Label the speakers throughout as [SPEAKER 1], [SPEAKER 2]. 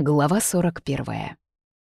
[SPEAKER 1] Глава 41.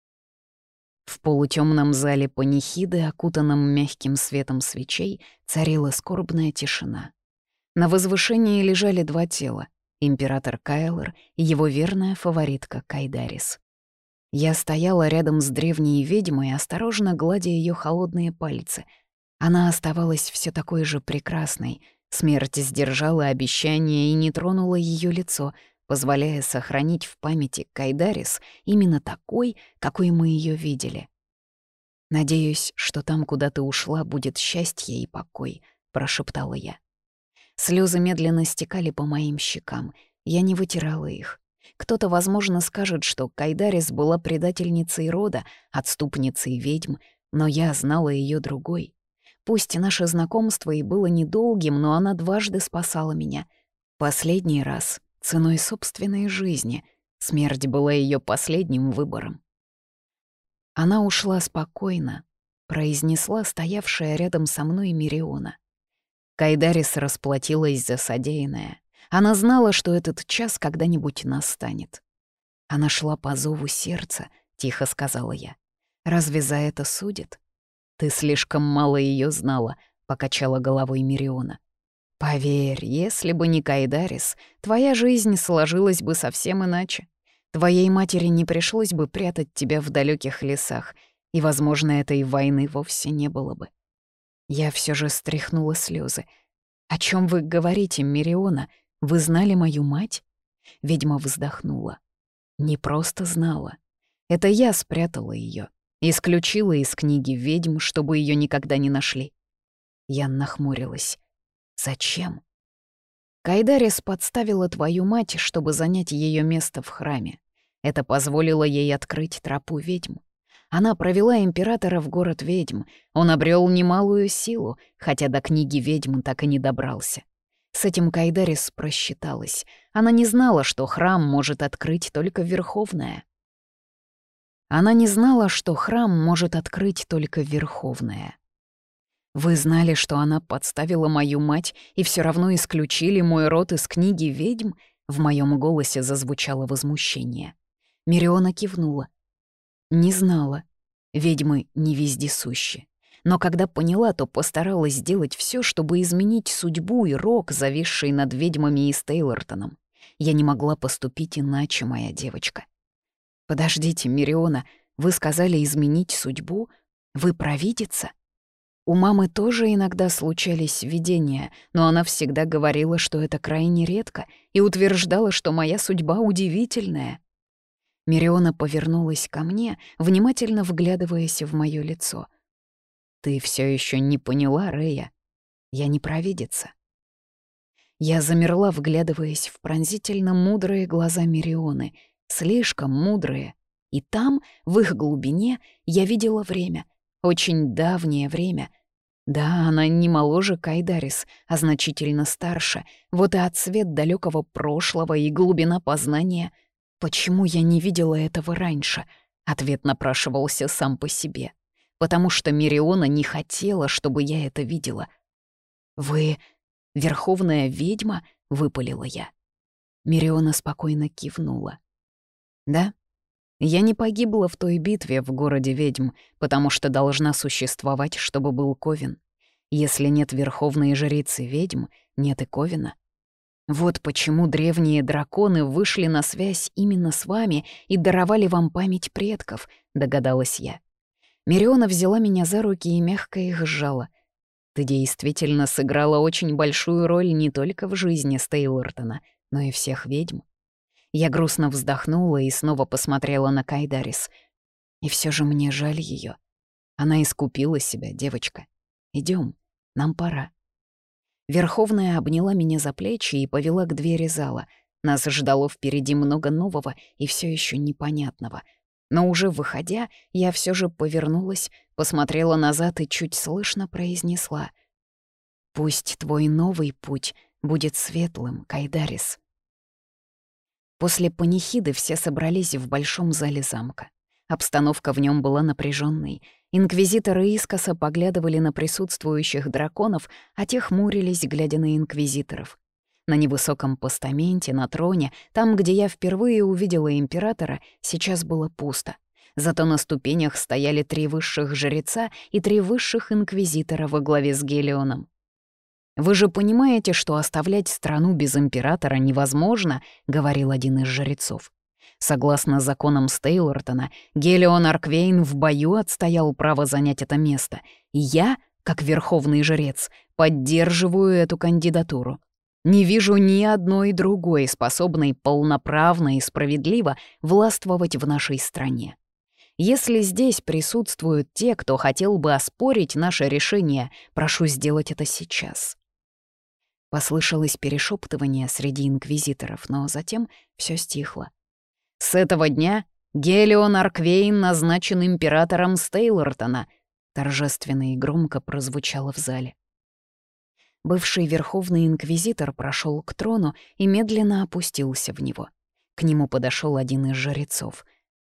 [SPEAKER 1] В полутемном зале панихиды, окутанном мягким светом свечей, царила скорбная тишина. На возвышении лежали два тела — император Кайлор и его верная фаворитка Кайдарис. Я стояла рядом с древней ведьмой, осторожно гладя ее холодные пальцы. Она оставалась все такой же прекрасной. Смерть сдержала обещание и не тронула ее лицо, позволяя сохранить в памяти Кайдарис именно такой, какой мы ее видели. «Надеюсь, что там, куда ты ушла, будет счастье и покой», — прошептала я. Слезы медленно стекали по моим щекам. Я не вытирала их. Кто-то, возможно, скажет, что Кайдарис была предательницей рода, отступницей ведьм, но я знала ее другой. Пусть наше знакомство и было недолгим, но она дважды спасала меня. Последний раз — ценой собственной жизни. Смерть была ее последним выбором. Она ушла спокойно, произнесла стоявшая рядом со мной Мириона. Кайдарис расплатилась за содеянное. Она знала, что этот час когда-нибудь настанет. «Она шла по зову сердца», — тихо сказала я. «Разве за это судят?» «Ты слишком мало ее знала», — покачала головой Мириона. «Поверь, если бы не Кайдарис, твоя жизнь сложилась бы совсем иначе. Твоей матери не пришлось бы прятать тебя в далеких лесах, и, возможно, этой войны вовсе не было бы». Я все же стряхнула слезы. «О чем вы говорите, Мириона? Вы знали мою мать?» Ведьма вздохнула. «Не просто знала. Это я спрятала ее, исключила из книги ведьм, чтобы ее никогда не нашли». Я нахмурилась. «Зачем?» «Кайдарис подставила твою мать, чтобы занять ее место в храме. Это позволило ей открыть тропу ведьм. Она провела императора в город ведьм. Он обрел немалую силу, хотя до книги ведьм так и не добрался. С этим Кайдарис просчиталась. Она не знала, что храм может открыть только Верховная. Она не знала, что храм может открыть только Верховная. Вы знали, что она подставила мою мать и все равно исключили мой род из книги ведьм?» В моем голосе зазвучало возмущение. Мириона кивнула. «Не знала. Ведьмы не вездесущи. Но когда поняла, то постаралась сделать все, чтобы изменить судьбу и рок, зависший над ведьмами и Стейлортоном. Я не могла поступить иначе, моя девочка». «Подождите, Мириона, вы сказали изменить судьбу? Вы провидица?» У мамы тоже иногда случались видения, но она всегда говорила, что это крайне редко, и утверждала, что моя судьба удивительная. Мириона повернулась ко мне, внимательно вглядываясь в моё лицо. «Ты все еще не поняла, Рея? Я не провидица». Я замерла, вглядываясь в пронзительно мудрые глаза Мирионы, слишком мудрые. И там, в их глубине, я видела время, очень давнее время. Да, она не моложе Кайдарис, а значительно старше. Вот и отсвет далекого прошлого и глубина познания. Почему я не видела этого раньше? Ответ напрашивался сам по себе. Потому что Мириона не хотела, чтобы я это видела. «Вы верховная ведьма?» — выпалила я. Мириона спокойно кивнула. «Да, я не погибла в той битве в городе ведьм, потому что должна существовать, чтобы был Ковен. Если нет верховной жрицы ведьм, нет и Ковена. Вот почему древние драконы вышли на связь именно с вами и даровали вам память предков», — догадалась я. Мириона взяла меня за руки и мягко их сжала. «Ты действительно сыграла очень большую роль не только в жизни Стейлортона, но и всех ведьм». Я грустно вздохнула и снова посмотрела на Кайдарис. И все же мне жаль ее. Она искупила себя, девочка. Идем, нам пора. Верховная обняла меня за плечи и повела к двери зала. Нас ждало впереди много нового и все еще непонятного. Но уже выходя, я все же повернулась, посмотрела назад и чуть слышно произнесла: «Пусть твой новый путь будет светлым, Кайдарис». После панихиды все собрались в большом зале замка. Обстановка в нем была напряженной. Инквизиторы искоса поглядывали на присутствующих драконов, а те хмурились, глядя на инквизиторов. На невысоком постаменте, на троне, там, где я впервые увидела императора, сейчас было пусто. Зато на ступенях стояли 3 высших жреца и 3 высших инквизитора во главе с Гелионом. «Вы же понимаете, что оставлять страну без императора невозможно», — говорил один из жрецов. Согласно законам Стейлортона, Гелион Арквейн в бою отстоял право занять это место, и я, как верховный жрец, поддерживаю эту кандидатуру. Не вижу ни одной другой, способной полноправно и справедливо властвовать в нашей стране. Если здесь присутствуют те, кто хотел бы оспорить наше решение, прошу сделать это сейчас». Послышалось перешептывание среди инквизиторов, но затем все стихло. «С этого дня Гелион Арквейн назначен императором Стейлортона», торжественно и громко прозвучало в зале. Бывший верховный инквизитор прошел к трону и медленно опустился в него. К нему подошел один из жрецов.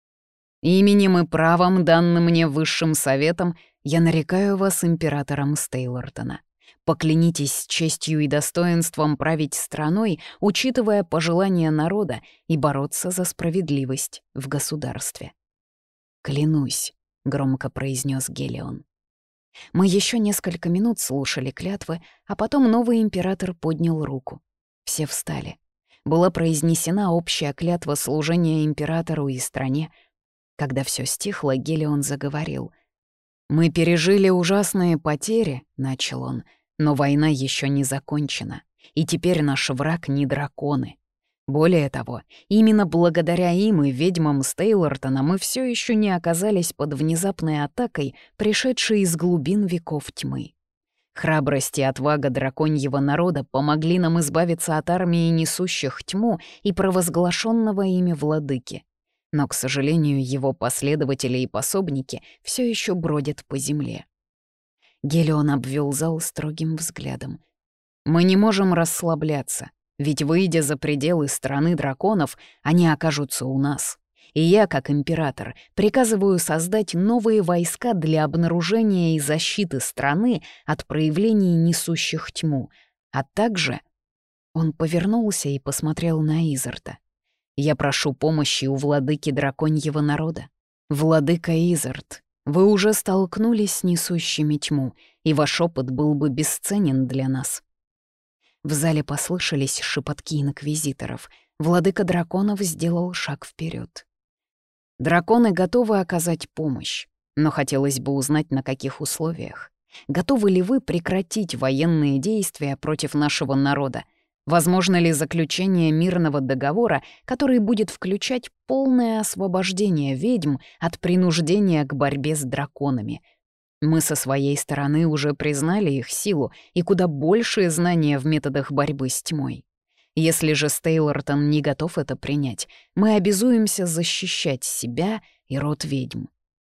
[SPEAKER 1] «Именем и правом, данным мне высшим советом, я нарекаю вас императором Стейлортона. Поклянитесь честью и достоинством править страной, учитывая пожелания народа, и бороться за справедливость в государстве». «Клянусь», — громко произнес Гелион. Мы еще несколько минут слушали клятвы, а потом новый император поднял руку. Все встали. Была произнесена общая клятва служения императору и стране. Когда все стихло, Гелион заговорил. «Мы пережили ужасные потери», — начал он, «но война еще не закончена, и теперь наш враг не драконы. Более того, именно благодаря им и ведьмам Стейлортона мы все еще не оказались под внезапной атакой, пришедшей из глубин веков тьмы. Храбрость и отвага драконьего народа помогли нам избавиться от армии несущих тьму и провозглашенного ими владыки. Но, к сожалению, его последователи и пособники все еще бродят по земле». Гелион обвел зал строгим взглядом. «Мы не можем расслабляться. Ведь, выйдя за пределы страны драконов, они окажутся у нас. И я, как император, приказываю создать новые войска для обнаружения и защиты страны от проявлений несущих тьму, а также...» Он повернулся и посмотрел на Изарта. «Я прошу помощи у владыки драконьего народа. Владыка Изарт, вы уже столкнулись с несущими тьму, и ваш опыт был бы бесценен для нас». В зале послышались шепотки инквизиторов. Владыка драконов сделал шаг вперед. «Драконы готовы оказать помощь, но хотелось бы узнать, на каких условиях. Готовы ли вы прекратить военные действия против нашего народа? Возможно ли заключение мирного договора, который будет включать полное освобождение ведьм от принуждения к борьбе с драконами? Мы со своей стороны уже признали их силу и куда большие знания в методах борьбы с тьмой. Если же Стейлортон не готов это принять, мы обязуемся защищать себя и род ведьм».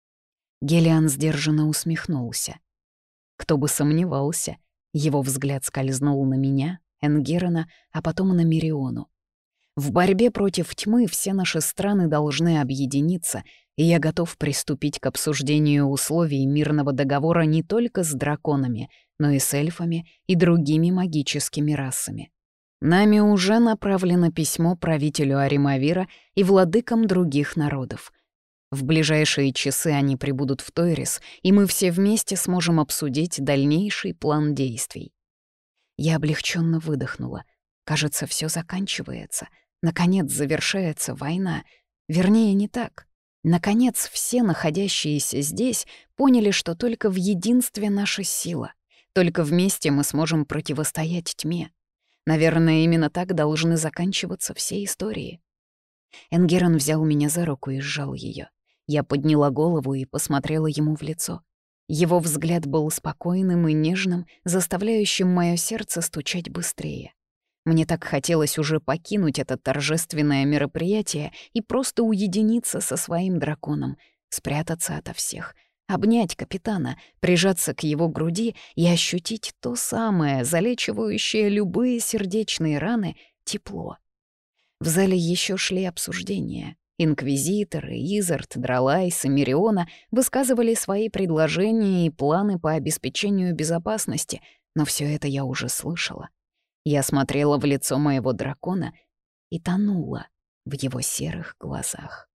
[SPEAKER 1] Гелион сдержанно усмехнулся. Кто бы сомневался, его взгляд скользнул на меня, Энгерона, а потом на Мириону. В борьбе против тьмы все наши страны должны объединиться, и я готов приступить к обсуждению условий мирного договора не только с драконами, но и с эльфами и другими магическими расами. Нами уже направлено письмо правителю Аримавира и владыкам других народов. В ближайшие часы они прибудут в Тойрис, и мы все вместе сможем обсудить дальнейший план действий. Я облегченно выдохнула. Кажется, все заканчивается. Наконец завершается война. Вернее, не так. Наконец, все находящиеся здесь поняли, что только в единстве наша сила. Только вместе мы сможем противостоять тьме. Наверное, именно так должны заканчиваться все истории. Энгерон взял меня за руку и сжал ее. Я подняла голову и посмотрела ему в лицо. Его взгляд был спокойным и нежным, заставляющим мое сердце стучать быстрее. Мне так хотелось уже покинуть это торжественное мероприятие и просто уединиться со своим драконом, спрятаться ото всех, обнять капитана, прижаться к его груди и ощутить то самое, залечивающее любые сердечные раны, тепло. В зале еще шли обсуждения. Инквизиторы, Изарт, Дралайс и Мириона высказывали свои предложения и планы по обеспечению безопасности, но все это я уже слышала. Я смотрела в лицо моего дракона и тонула в его серых глазах.